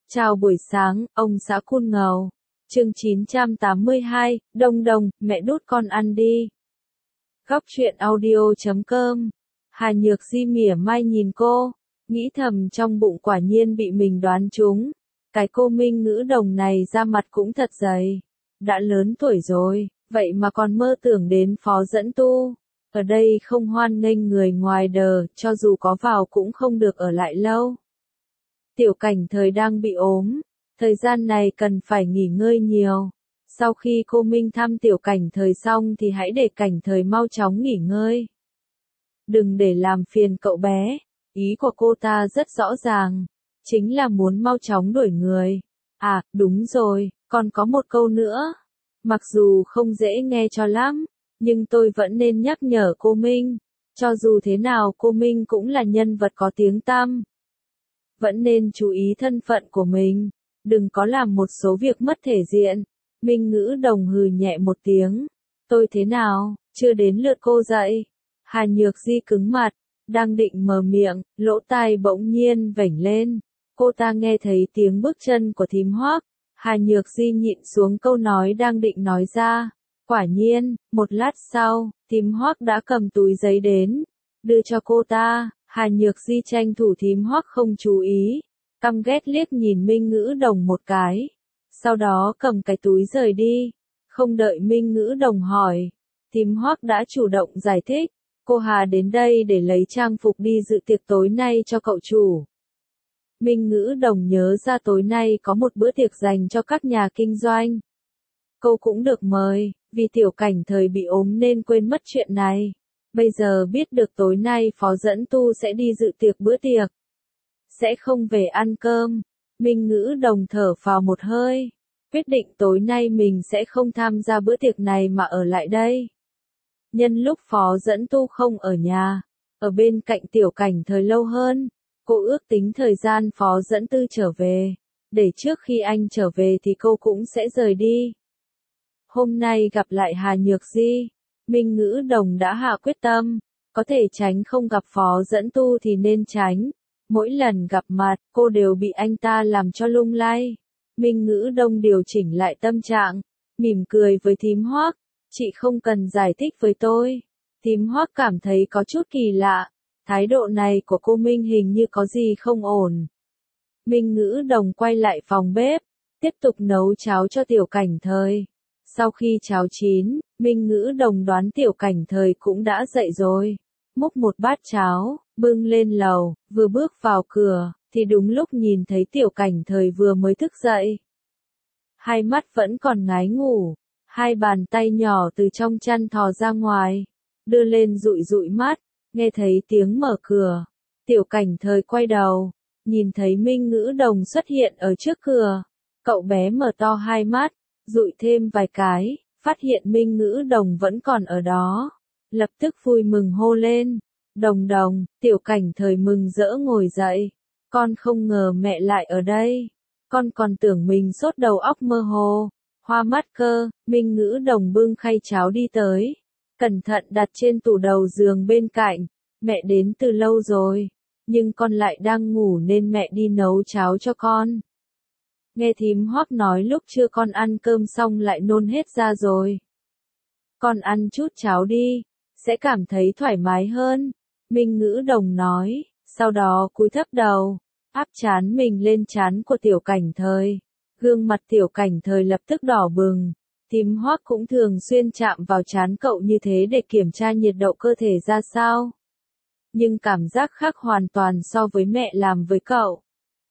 Chào buổi sáng, ông xã Cun Ngầu. Chương 982, Đông Đông, mẹ đút con ăn đi. Góc truyện audio.com. Hà Nhược Di mỉa mai nhìn cô, nghĩ thầm trong bụng quả nhiên bị mình đoán trúng. Cái cô Minh Ngữ Đồng này da mặt cũng thật dày. Đã lớn tuổi rồi, vậy mà còn mơ tưởng đến phó dẫn tu. Ở đây không hoan nghênh người ngoài đời, cho dù có vào cũng không được ở lại lâu. Tiểu Cảnh Thời đang bị ốm, thời gian này cần phải nghỉ ngơi nhiều. Sau khi cô Minh thăm Tiểu Cảnh Thời xong thì hãy để Cảnh Thời mau chóng nghỉ ngơi. Đừng để làm phiền cậu bé, ý của cô ta rất rõ ràng, chính là muốn mau chóng đuổi người. À, đúng rồi, còn có một câu nữa. Mặc dù không dễ nghe cho lắm, nhưng tôi vẫn nên nhắc nhở cô Minh. Cho dù thế nào cô Minh cũng là nhân vật có tiếng tăm. Vẫn nên chú ý thân phận của mình, đừng có làm một số việc mất thể diện. Minh Ngữ Đồng hừ nhẹ một tiếng. Tôi thế nào, chưa đến lượt cô dậy. Hà Nhược Di cứng mặt, đang định mở miệng, lỗ tai bỗng nhiên vểnh lên. Cô ta nghe thấy tiếng bước chân của thím Hoác. Hà Nhược Di nhịn xuống câu nói đang định nói ra. Quả nhiên, một lát sau, thím Hoác đã cầm túi giấy đến, đưa cho cô ta. Hà Nhược Di tranh thủ thím Hoác không chú ý, căm ghét liếc nhìn Minh Ngữ Đồng một cái, sau đó cầm cái túi rời đi. Không đợi Minh Ngữ Đồng hỏi, thím Hoác đã chủ động giải thích, cô Hà đến đây để lấy trang phục đi dự tiệc tối nay cho cậu chủ. Minh Ngữ Đồng nhớ ra tối nay có một bữa tiệc dành cho các nhà kinh doanh. Cô cũng được mời, vì Tiểu Cảnh Thời bị ốm nên quên mất chuyện này. Bây giờ biết được tối nay phó dẫn tu sẽ đi dự tiệc bữa tiệc, sẽ không về ăn cơm. Minh Ngữ Đồng thở phào một hơi, quyết định tối nay mình sẽ không tham gia bữa tiệc này mà ở lại đây. Nhân lúc phó dẫn tu không ở nhà, ở bên cạnh Tiểu Cảnh Thời lâu hơn, cô ước tính thời gian phó dẫn tư trở về, để trước khi anh trở về thì cô cũng sẽ rời đi. Hôm nay gặp lại Hà Nhược Di, Minh Ngữ Đồng đã hạ quyết tâm, có thể tránh không gặp phó dẫn tu thì nên tránh. Mỗi lần gặp mặt, cô đều bị anh ta làm cho lung lay. Minh Ngữ Đồng điều chỉnh lại tâm trạng, mỉm cười với thím Hoác, chị không cần giải thích với tôi. Thím Hoác cảm thấy có chút kỳ lạ, thái độ này của cô Minh hình như có gì không ổn. Minh Ngữ Đồng quay lại phòng bếp, tiếp tục nấu cháo cho Tiểu Cảnh Thời. Sau khi cháo chín, Minh Ngữ Đồng đoán Tiểu Cảnh Thời cũng đã dậy rồi. Múc một bát cháo, bưng lên lầu, vừa bước vào cửa, thì đúng lúc nhìn thấy Tiểu Cảnh Thời vừa mới thức dậy. Hai mắt vẫn còn ngái ngủ, hai bàn tay nhỏ từ trong chăn thò ra ngoài, đưa lên dụi dụi mắt, nghe thấy tiếng mở cửa. Tiểu Cảnh Thời quay đầu, nhìn thấy Minh Ngữ Đồng xuất hiện ở trước cửa. Cậu bé mở to hai mắt, dụi thêm vài cái, phát hiện Minh Ngữ Đồng vẫn còn ở đó. Lập tức vui mừng hô lên, Đồng Đồng. Tiểu Cảnh Thời mừng rỡ ngồi dậy, con không ngờ mẹ lại ở đây, con còn tưởng mình sốt đầu óc mơ hồ, hoa mắt cơ. Minh Ngữ Đồng bưng khay cháo đi tới, cẩn thận đặt trên tủ đầu giường bên cạnh, mẹ đến từ lâu rồi, nhưng con lại đang ngủ nên mẹ đi nấu cháo cho con. Nghe thím Hoác nói lúc trưa con ăn cơm xong lại nôn hết ra rồi. Con ăn chút cháo đi, sẽ cảm thấy thoải mái hơn. Minh Ngữ Đồng nói, sau đó cúi thấp đầu, áp trán mình lên trán của Tiểu Cảnh Thời. Gương mặt Tiểu Cảnh Thời lập tức đỏ bừng. Thím Hoác cũng thường xuyên chạm vào trán cậu như thế để kiểm tra nhiệt độ cơ thể ra sao. Nhưng cảm giác khác hoàn toàn so với mẹ làm với cậu.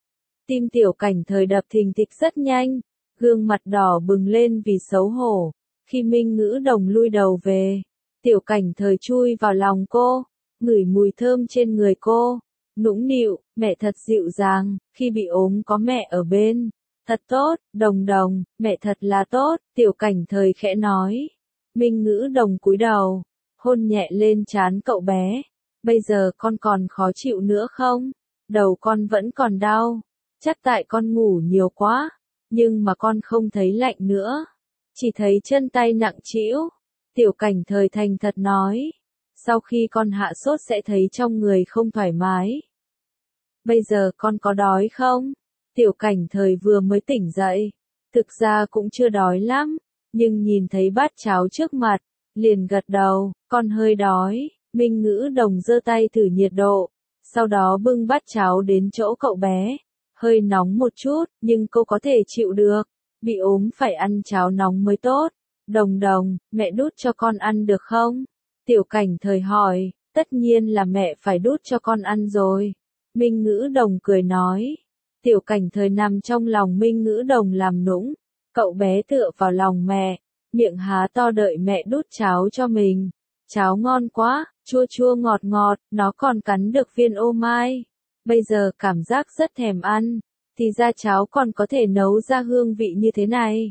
Tim Tiểu Cảnh Thời đập thình thịch rất nhanh, gương mặt đỏ bừng lên vì xấu hổ. Khi Minh Ngữ Đồng lui đầu về, Tiểu Cảnh Thời chui vào lòng cô, ngửi mùi thơm trên người cô, nũng nịu, mẹ thật dịu dàng, khi bị ốm có mẹ ở bên. Thật tốt, Đồng Đồng, mẹ thật là tốt, Tiểu Cảnh Thời khẽ nói. Minh Ngữ Đồng cúi đầu, hôn nhẹ lên trán cậu bé. Bây giờ con còn khó chịu nữa không? Đầu con vẫn còn đau. Chắc tại con ngủ nhiều quá, nhưng mà con không thấy lạnh nữa, chỉ thấy chân tay nặng trĩu. Tiểu Cảnh Thời thành thật nói, sau khi con hạ sốt sẽ thấy trong người không thoải mái. Bây giờ con có đói không? Tiểu Cảnh Thời vừa mới tỉnh dậy, thực ra cũng chưa đói lắm, nhưng nhìn thấy bát cháo trước mặt, liền gật đầu, con hơi đói. Minh Ngữ Đồng giơ tay thử nhiệt độ, sau đó bưng bát cháo đến chỗ cậu bé. Hơi nóng một chút, nhưng cô có thể chịu được, bị ốm phải ăn cháo nóng mới tốt. Đồng Đồng, mẹ đút cho con ăn được không? Tiểu Cảnh Thời hỏi, tất nhiên là mẹ phải đút cho con ăn rồi. Minh Ngữ Đồng cười nói. Tiểu Cảnh Thời nằm trong lòng Minh Ngữ Đồng làm nũng, cậu bé tựa vào lòng mẹ, miệng há to đợi mẹ đút cháo cho mình. Cháo ngon quá, chua chua ngọt ngọt, nó còn cắn được viên ô mai. Bây giờ cảm giác rất thèm ăn, thì ra cháo còn có thể nấu ra hương vị như thế này.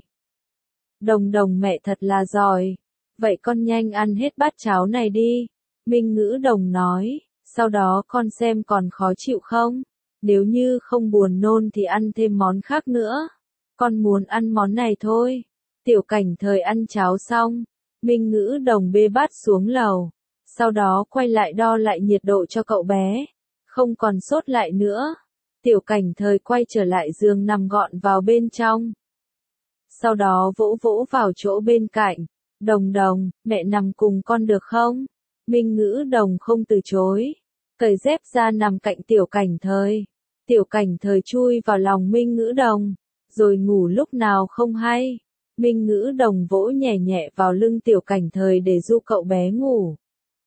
Đồng Đồng mẹ thật là giỏi. Vậy con nhanh ăn hết bát cháo này đi. Minh Ngữ Đồng nói, sau đó con xem còn khó chịu không? Nếu như không buồn nôn thì ăn thêm món khác nữa. Con muốn ăn món này thôi. Tiểu Cảnh Thời ăn cháo xong, Minh Ngữ Đồng bê bát xuống lầu. Sau đó quay lại đo lại nhiệt độ cho cậu bé. Không còn sốt lại nữa. Tiểu Cảnh Thời quay trở lại giường nằm gọn vào bên trong. Sau đó vỗ vỗ vào chỗ bên cạnh. Đồng Đồng, mẹ nằm cùng con được không? Minh Ngữ Đồng không từ chối. Cởi dép ra nằm cạnh Tiểu Cảnh Thời. Tiểu Cảnh Thời chui vào lòng Minh Ngữ Đồng, rồi ngủ lúc nào không hay. Minh Ngữ Đồng vỗ nhẹ nhẹ vào lưng Tiểu Cảnh Thời để dụ cậu bé ngủ.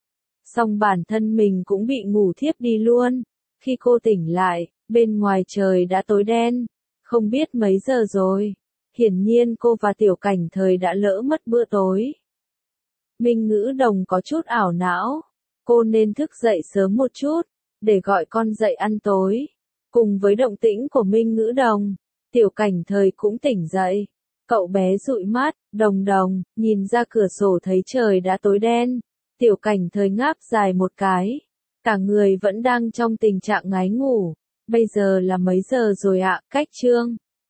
Xong bản thân mình cũng bị ngủ thiếp đi luôn. Khi cô tỉnh lại, bên ngoài trời đã tối đen, không biết mấy giờ rồi. Hiển nhiên cô và Tiểu Cảnh Thời đã lỡ mất bữa tối. Minh Ngữ Đồng có chút ảo não. Cô nên thức dậy sớm một chút, để gọi con dậy ăn tối. Cùng với động tĩnh của Minh Ngữ Đồng, Tiểu Cảnh Thời cũng tỉnh dậy. Cậu bé dụi mắt, Đồng Đồng, nhìn ra cửa sổ thấy trời đã tối đen. Tiểu Cảnh Thời ngáp dài một cái. Cả người vẫn đang trong tình trạng ngái ngủ. Bây giờ là mấy giờ rồi ạ? Cách trương.